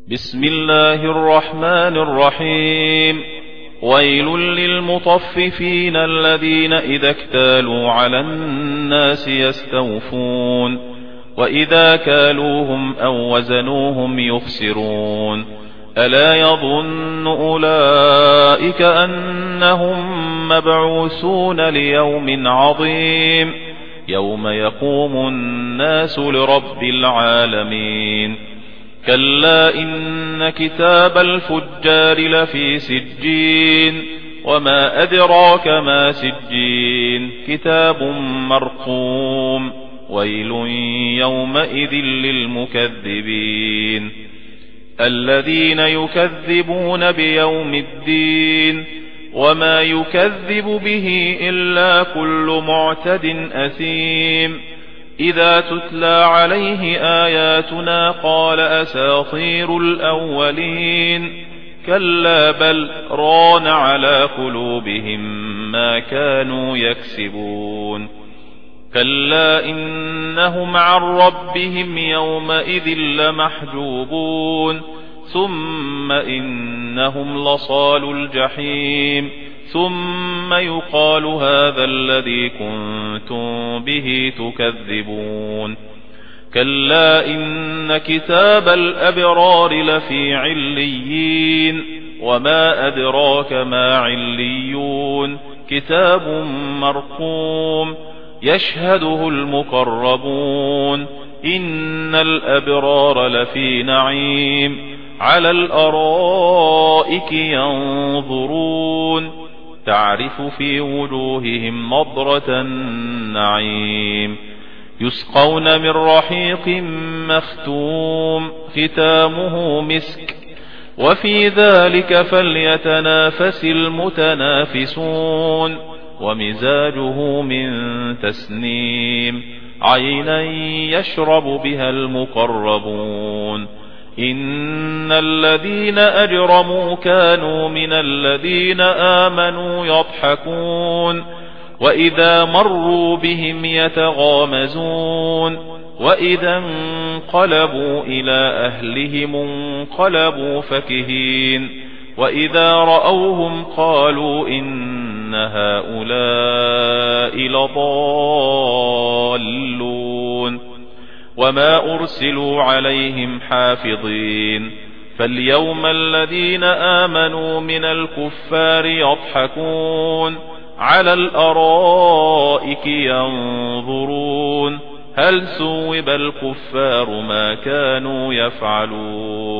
بسم الله الرحمن الرحيم. ويل للمطففين الذين إذا اكتالوا على الناس يستوفون وإذا كالوهم أو وزنوهم يخسرون ألا يظن أولئك أنهم مبعوثون ليوم عظيم يوم يقوم الناس لرب العالمين. كلا إن كتاب الفجار لفي سجين وما أدراك ما سجين كتاب مرقوم ويل يومئذ للمكذبين الذين يكذبون بيوم الدين وما يكذب به إلا كل معتد أثيم إذا تتلى عليه آياتنا قال أساطير الأولين كلا بل ران على قلوبهم ما كانوا يكسبون كلا إنهم عن ربهم يومئذ لمحجوبون ثم إنهم لصالو الجحيم ثم يقال هذا الذي كنتم به تكذبون كلا إن كتاب الأبرار لفي عليين وما أدراك ما عليون كتاب مرقوم يشهده المقربون إن الأبرار لفي نعيم على الأرائك ينظرون تعرف في وجوههم نضرة النعيم يسقون من رحيق مختوم ختامه مسك وفي ذلك فليتنافس المتنافسون ومزاجه من تسنيم عينا يشرب بها المقربون إن الذين أجرموا كانوا من الذين آمنوا يضحكون وإذا مروا بهم يتغامزون وإذا انقلبوا إلى أهلهم انقلبوا فكهين وإذا رأوهم قالوا إن هؤلاء لضالون وما أرسلوا عليهم حافظين فاليوم الذين آمنوا من الكفار يضحكون على الأرائك ينظرون هل ثوب الكفار ما كانوا يفعلون